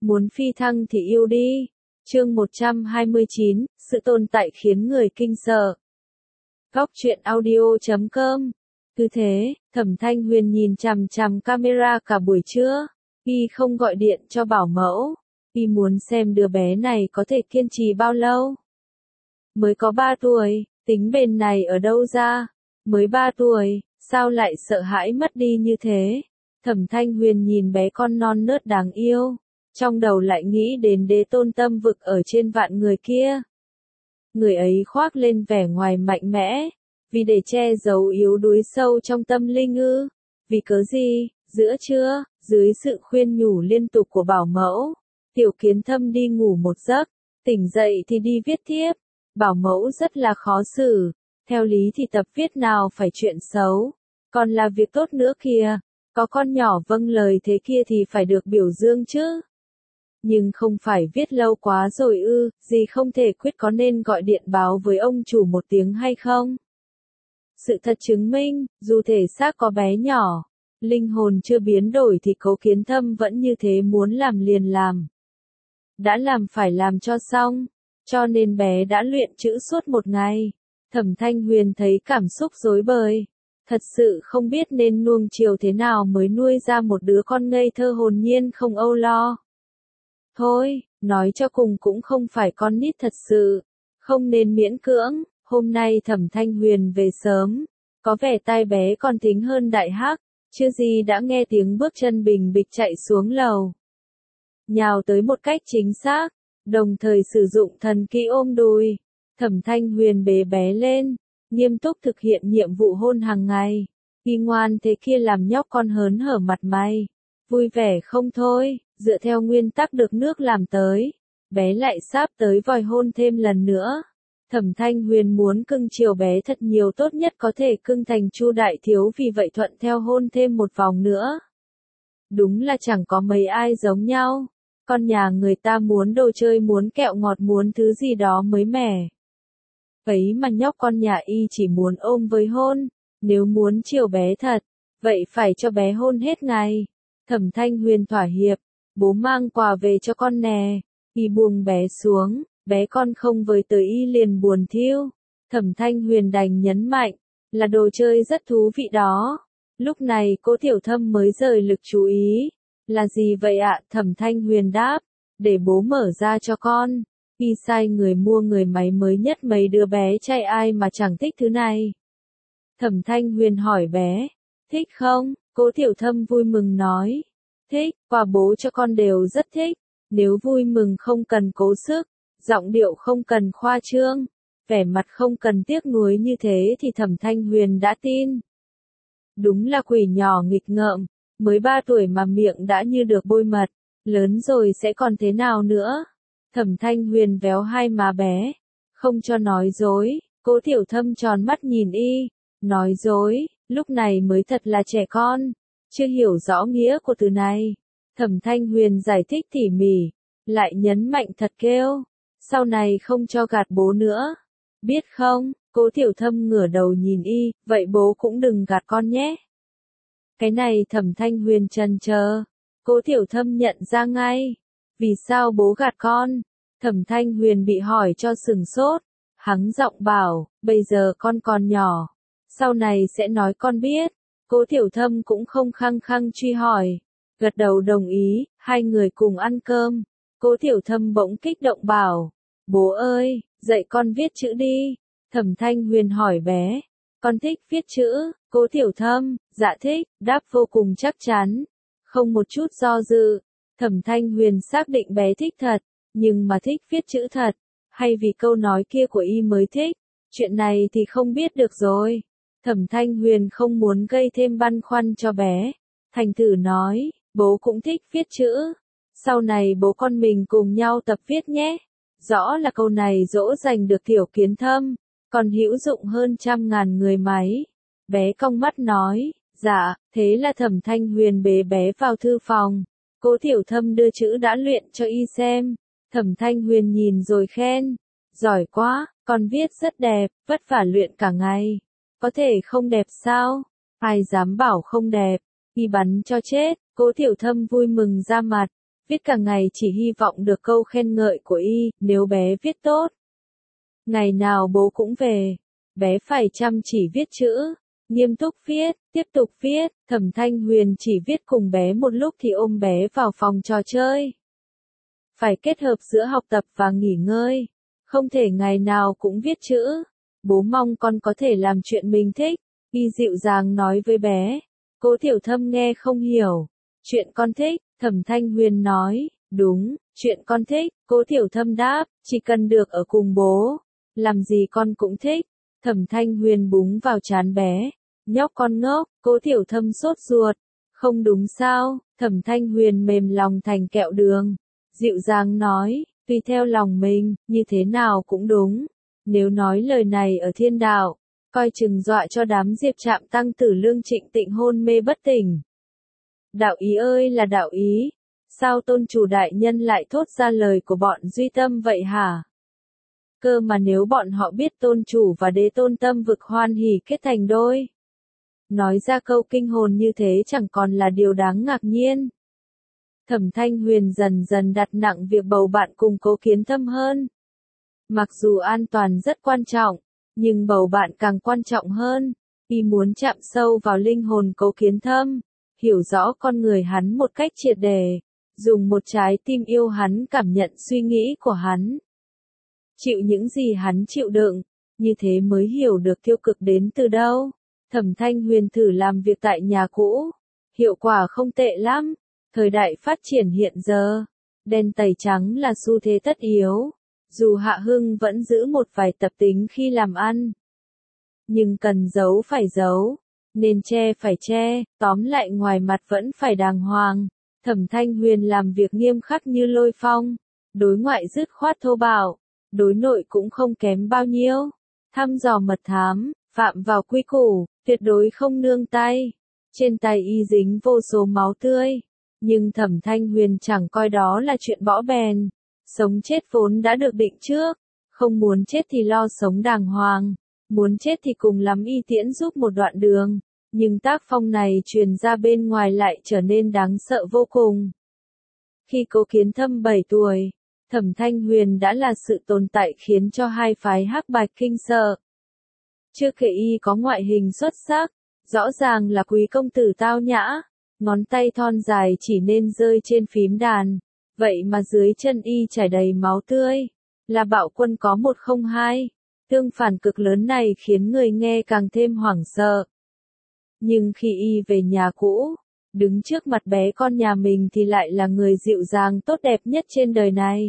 muốn phi thăng thì yêu đi. Chương 129, sự tồn tại khiến người kinh sợ. Góc truyện audio.com. Cứ thế, Thẩm Thanh Huyền nhìn chằm chằm camera cả buổi trưa. Y không gọi điện cho bảo mẫu. Y muốn xem đứa bé này có thể kiên trì bao lâu. Mới có 3 tuổi, tính bền này ở đâu ra? Mới 3 tuổi, sao lại sợ hãi mất đi như thế? Thẩm Thanh Huyền nhìn bé con non nớt đáng yêu. Trong đầu lại nghĩ đến Đế Tôn Tâm Vực ở trên vạn người kia. Người ấy khoác lên vẻ ngoài mạnh mẽ. Vì để che giấu yếu đuối sâu trong tâm linh ư? Vì cớ gì? Giữa trưa, dưới sự khuyên nhủ liên tục của bảo mẫu, Tiểu Kiến Thâm đi ngủ một giấc, tỉnh dậy thì đi viết thiếp. Bảo mẫu rất là khó xử, theo lý thì tập viết nào phải chuyện xấu, còn là việc tốt nữa kìa, có con nhỏ vâng lời thế kia thì phải được biểu dương chứ. Nhưng không phải viết lâu quá rồi ư, gì không thể quyết có nên gọi điện báo với ông chủ một tiếng hay không? Sự thật chứng minh, dù thể xác có bé nhỏ, linh hồn chưa biến đổi thì Cố Kiến Thâm vẫn như thế muốn làm liền làm. Đã làm phải làm cho xong, cho nên bé đã luyện chữ suốt một ngày. Thẩm Thanh Huyền thấy cảm xúc rối bời. Thật sự không biết nên nuông chiều thế nào mới nuôi ra một đứa con ngây thơ hồn nhiên không âu lo. Thôi, nói cho cùng cũng không phải con nít thật sự, không nên miễn cưỡng. Hôm nay Thẩm Thanh Huyền về sớm, có vẻ tai bé còn thính hơn đại hắc, chưa gì đã nghe tiếng bước chân bình bịch chạy xuống lầu. Nhào tới một cách chính xác, đồng thời sử dụng thần kỹ ôm đùi. Thẩm Thanh Huyền bế bé lên, nghiêm túc thực hiện nhiệm vụ hôn hàng ngày. Y ngoan thế kia làm nhóc con hớn hở mặt mày, vui vẻ không thôi, dựa theo nguyên tắc được nước làm tới. Bé lại sắp tới vòi hôn thêm lần nữa. Thẩm Thanh Huyền muốn cưng chiều bé thật nhiều, tốt nhất có thể cưng thành Chu đại thiếu, vì vậy thuận theo hôn thêm một vòng nữa. Đúng là chẳng có mấy ai giống nhau. Con nhà người ta muốn đồ chơi, muốn kẹo ngọt, muốn thứ gì đó mới mẻ. Ấy mà nhóc con nhà y chỉ muốn ôm với hôn. Nếu muốn chiều bé thật, vậy phải cho bé hôn hết ngày. Thẩm Thanh Huyền thỏa hiệp. Bố mang quà về cho con nè. Y buông bé xuống, bé con không với tới y liền buồn thiêu. Thẩm Thanh Huyền đành nhấn mạnh, là đồ chơi rất thú vị đó. Lúc này Cố Tiểu Thâm mới rời lực chú ý. Là gì vậy ạ? Thẩm Thanh Huyền đáp, để bố mở ra cho con. Y sai người mua người máy mới nhất, mấy đứa bé trai ai mà chẳng thích thứ này. Thẩm Thanh Huyền hỏi bé, thích không? Cố Tiểu Thâm vui mừng nói, thích, quà bố cho con đều rất thích. Nếu vui mừng không cần cố sức, giọng điệu không cần khoa trương, vẻ mặt không cần tiếc nuối như thế thì Thẩm Thanh Huyền đã tin. Đúng là quỷ nhỏ nghịch ngợm, mới 3 tuổi mà miệng đã như được bôi mật, lớn rồi sẽ còn thế nào nữa? Thẩm Thanh Huyền véo hai má bé, không cho nói dối. Cố Tiểu Thâm tròn mắt nhìn y, nói dối, lúc này mới thật là trẻ con, chưa hiểu rõ nghĩa của từ này. Thẩm Thanh Huyền giải thích tỉ mỉ, lại nhấn mạnh thật kêu, sau này không cho gạt bố nữa, biết không? Cố Tiểu Thâm ngửa đầu nhìn y, vậy bố cũng đừng gạt con nhé. Cái này Thẩm Thanh Huyền chần chờ. Cố Tiểu Thâm nhận ra ngay. Vì sao bố gạt con? Thẩm Thanh Huyền bị hỏi cho sừng sốt. Hắng giọng bảo, bây giờ con còn nhỏ, sau này sẽ nói con biết. Cố Tiểu Thâm cũng không khăng khăng truy hỏi, gật đầu đồng ý. Hai người cùng ăn cơm. Cố Tiểu Thâm bỗng kích động bảo, bố ơi, dạy con viết chữ đi. Thẩm Thanh Huyền hỏi bé, con thích viết chữ? Cố Tiểu Thâm, dạ thích, đáp vô cùng chắc chắn, không một chút do dự. Thẩm Thanh Huyền xác định bé thích thật, nhưng mà thích viết chữ thật, hay vì câu nói kia của y mới thích, chuyện này thì không biết được rồi. Thẩm Thanh Huyền không muốn gây thêm băn khoăn cho bé, thành thử nói, bố cũng thích viết chữ, sau này bố con mình cùng nhau tập viết nhé. Rõ là câu này dỗ dành được Tiểu Kiến Thâm, còn hữu dụng hơn trăm ngàn người máy. Bé cong mắt nói, dạ. Thế là Thẩm Thanh Huyền bế bé vào thư phòng. Cố Tiểu Thâm đưa chữ đã luyện cho y xem. Thẩm Thanh Huyền nhìn rồi khen, giỏi quá, con viết rất đẹp, vất vả luyện cả ngày. Có thể không đẹp sao? Ai dám bảo không đẹp, y bắn cho chết. Cố Tiểu Thâm vui mừng ra mặt, viết cả ngày chỉ hy vọng được câu khen ngợi của y, nếu bé viết tốt. Ngày nào bố cũng về, bé phải chăm chỉ viết chữ, nghiêm túc viết, tiếp tục viết, Thẩm Thanh Huyền chỉ viết cùng bé một lúc thì ôm bé vào phòng trò chơi. Phải kết hợp giữa học tập và nghỉ ngơi, không thể ngày nào cũng viết chữ. Bố mong con có thể làm chuyện mình thích, y dịu dàng nói với bé. Cố Tiểu Thâm nghe không hiểu. Chuyện con thích, Thẩm Thanh Huyền nói, đúng, chuyện con thích, Cố Tiểu Thâm đáp, chỉ cần được ở cùng bố, làm gì con cũng thích. Thẩm Thanh Huyền búng vào trán bé, nhóc con ngốc, Cố Tiểu Thâm sốt ruột, không đúng sao, Thẩm Thanh Huyền mềm lòng thành kẹo đường, dịu dàng nói, tùy theo lòng mình, như thế nào cũng đúng. Nếu nói lời này ở thiên đạo, coi chừng dọa cho đám Diệp Trạm Tăng Tử Lương Trịnh Tịnh hôn mê bất tỉnh. Đạo ý ơi là đạo ý, sao tôn chủ đại nhân lại thốt ra lời của bọn Duy Tâm vậy hả? Cơ mà nếu bọn họ biết tôn chủ và đế tôn Tâm Vực hoan hỉ kết thành đôi, nói ra câu kinh hồn như thế chẳng còn là điều đáng ngạc nhiên. Thẩm Thanh Huyền dần dần đặt nặng việc bầu bạn cùng Cố Kiến Thâm hơn. Mặc dù an toàn rất quan trọng, nhưng bầu bạn càng quan trọng hơn. Y muốn chạm sâu vào linh hồn Cố Kiến Thâm, hiểu rõ con người hắn một cách triệt để, dùng một trái tim yêu hắn cảm nhận suy nghĩ của hắn. Chịu những gì hắn chịu đựng, như thế mới hiểu được tiêu cực đến từ đâu. Thẩm Thanh Huyền thử làm việc tại nhà cũ, hiệu quả không tệ lắm. Thời đại phát triển hiện giờ, đen tẩy trắng là xu thế tất yếu. Dù Hạ Hưng vẫn giữ một vài tập tính khi làm ăn, nhưng cần giấu phải giấu, nên che phải che, tóm lại ngoài mặt vẫn phải đàng hoàng. Thẩm Thanh Huyền làm việc nghiêm khắc như lôi phong, đối ngoại dứt khoát thô bạo, đối nội cũng không kém bao nhiêu. Thăm dò mật thám, phạm vào quy củ, tuyệt đối không nương tay. Trên tay y dính vô số máu tươi, nhưng Thẩm Thanh Huyền chẳng coi đó là chuyện bỏ bèn. Sống chết vốn đã được định trước, không muốn chết thì lo sống đàng hoàng, muốn chết thì cùng lắm y tiễn giúp một đoạn đường, nhưng tác phong này truyền ra bên ngoài lại trở nên đáng sợ vô cùng. Khi Cố Kiến Thâm 7 tuổi, Thẩm Thanh Huyền đã là sự tồn tại khiến cho hai phái Hắc Bạch kinh sợ. Chưa kể y có ngoại hình xuất sắc, rõ ràng là quý công tử tao nhã, ngón tay thon dài chỉ nên rơi trên phím đàn. Vậy mà dưới chân y chảy đầy máu tươi, là bạo quân có 102. Tương phản cực lớn này khiến người nghe càng thêm hoảng sợ. Nhưng khi y về nhà cũ, đứng trước mặt bé con nhà mình thì lại là người dịu dàng tốt đẹp nhất trên đời này.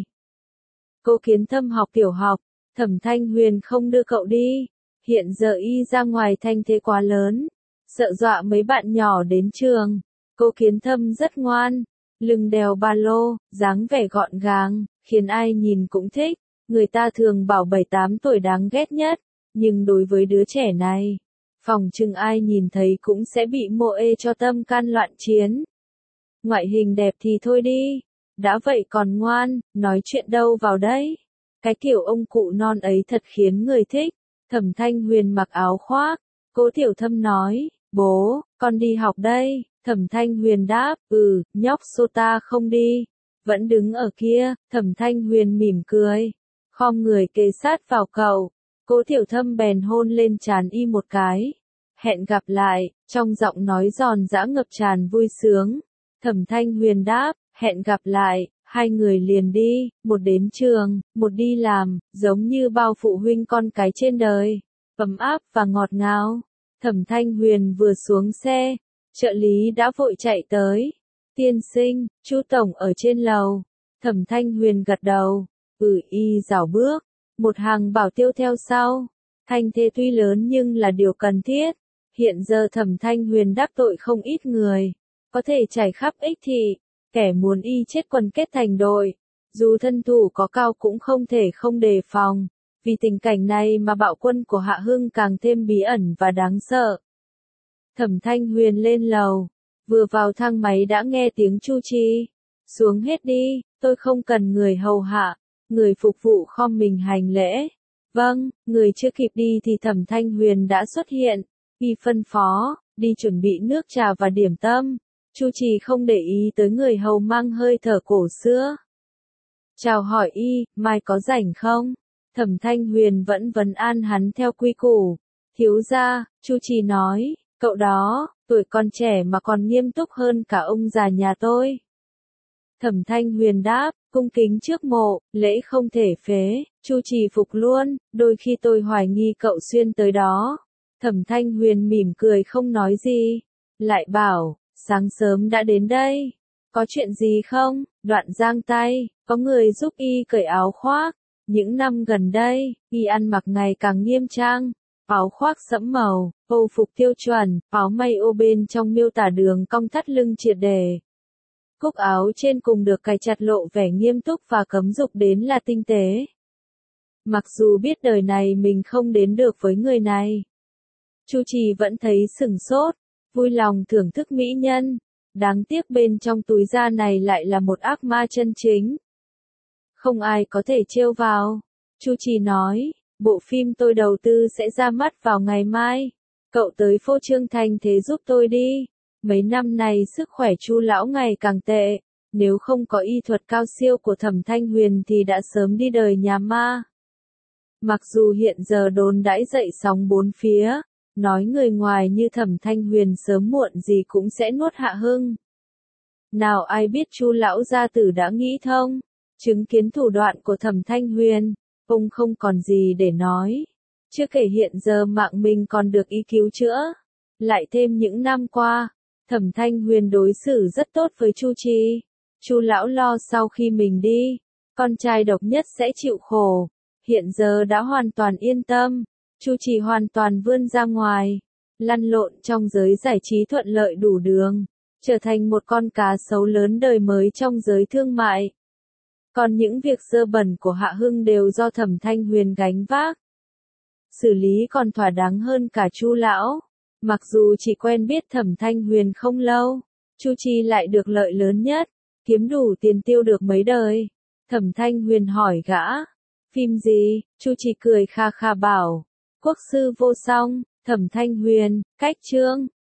Cố Kiến Thâm học tiểu học, Thẩm Thanh Huyền không đưa cậu đi. Hiện giờ y ra ngoài thanh thế quá lớn, sợ dọa mấy bạn nhỏ đến trường. Cố Kiến Thâm rất ngoan. Lưng đeo ba lô, dáng vẻ gọn gàng, khiến ai nhìn cũng thích. Người ta thường bảo 7-8 tuổi đáng ghét nhất, nhưng đối với đứa trẻ này, phòng chừng ai nhìn thấy cũng sẽ bị mộ ê cho tâm can loạn chiến. Ngoại hình đẹp thì thôi đi, đã vậy còn ngoan, nói chuyện đâu vào đấy. Cái kiểu ông cụ non ấy thật khiến người thích. Thẩm Thanh Huyền mặc áo khoác, Cố Tiểu Thâm nói, bố, con đi học đây. Thẩm Thanh Huyền đáp, nhóc Sota không đi, vẫn đứng ở kia. Thẩm Thanh Huyền mỉm cười, khom người kề sát vào cậu. Cố Tiểu Thâm bèn hôn lên trán y một cái. Hẹn gặp lại, trong giọng nói giòn giã ngập tràn vui sướng. Thẩm Thanh Huyền đáp, hẹn gặp lại, hai người liền đi, một đến trường, một đi làm, giống như bao phụ huynh con cái trên đời, ấm áp và ngọt ngào. Thẩm Thanh Huyền vừa xuống xe, trợ lý đã vội chạy tới. Tiên sinh, Chu tổng ở trên lầu. Thẩm Thanh Huyền gật đầu. Y rảo bước. Một hàng bảo tiêu theo sau. Thanh thế tuy lớn nhưng là điều cần thiết. Hiện giờ Thẩm Thanh Huyền đắc tội không ít người. Có thể trải khắp ích thị. Kẻ muốn y chết quần kết thành đội. Dù thân thủ có cao cũng không thể không đề phòng. Vì tình cảnh này mà bạo quân của Hạ Hưng càng thêm bí ẩn và đáng sợ. Thẩm Thanh Huyền lên lầu, vừa vào thang máy đã nghe tiếng Chu Chi. Xuống hết đi, tôi không cần người hầu hạ. Người phục vụ khom mình hành lễ. Vâng, người chưa kịp đi thì Thẩm Thanh Huyền đã xuất hiện. Y phân phó, đi chuẩn bị nước trà và điểm tâm. Chu Trì không để ý tới người hầu mang hơi thở cổ xưa. Chào hỏi y, mai có rảnh không? Thẩm Thanh Huyền vẫn vấn an hắn theo quy củ. Thiếu gia, Chu Trì nói, cậu đó, tuổi còn trẻ mà còn nghiêm túc hơn cả ông già nhà tôi. Thẩm Thanh Huyền đáp, cung kính trước mộ, lễ không thể phế, Chu Trì phục luôn, đôi khi tôi hoài nghi cậu xuyên tới đó. Thẩm Thanh Huyền mỉm cười không nói gì, lại bảo, sáng sớm đã đến đây. Có chuyện gì không? Đoạn giang tay, có người giúp y cởi áo khoác. Những năm gần đây, y ăn mặc ngày càng nghiêm trang. Áo khoác sẫm màu, âu phục tiêu chuẩn, áo may ô bên trong miêu tả đường cong thắt lưng triệt để. Cúc áo trên cùng được cài chặt lộ vẻ nghiêm túc và cấm dục đến là tinh tế. Mặc dù biết đời này mình không đến được với người này, Chu Trì vẫn thấy sửng sốt, vui lòng thưởng thức mỹ nhân. Đáng tiếc bên trong túi da này lại là một ác ma chân chính. Không ai có thể trêu vào. Chu Trì nói, bộ phim tôi đầu tư sẽ ra mắt vào ngày mai. Cậu tới phô trương thành thế giúp tôi đi. Mấy năm này sức khỏe Chu lão ngày càng tệ. Nếu không có y thuật cao siêu của Thẩm Thanh Huyền thì đã sớm đi đời nhà ma. Mặc dù hiện giờ đồn đãi dậy sóng bốn phía, nói người ngoài như Thẩm Thanh Huyền sớm muộn gì cũng sẽ nuốt Hạ Hưng. Nào ai biết Chu lão gia tử đã nghĩ thông, chứng kiến thủ đoạn của Thẩm Thanh Huyền, ông không còn gì để nói. Chưa kể hiện giờ mạng mình còn được y cứu chữa. Lại thêm những năm qua, Thẩm Thanh Huyền đối xử rất tốt với Chu Trì. Chu lão lo sau khi mình đi, con trai độc nhất sẽ chịu khổ. Hiện giờ đã hoàn toàn yên tâm. Chu Trì hoàn toàn vươn ra ngoài, lăn lộn trong giới giải trí thuận lợi đủ đường, trở thành một con cá sấu lớn đời mới trong giới thương mại. Còn những việc dơ bẩn của Hạ Hưng đều do Thẩm Thanh Huyền gánh vác. Xử lý còn thỏa đáng hơn cả Chu lão. Mặc dù chỉ quen biết Thẩm Thanh Huyền không lâu, Chu Trì lại được lợi lớn nhất, kiếm đủ tiền tiêu được mấy đời. Thẩm Thanh Huyền hỏi gã, phim gì? Chu Trì cười kha kha bảo, Quốc sư vô song. Thẩm Thanh Huyền, cách chương.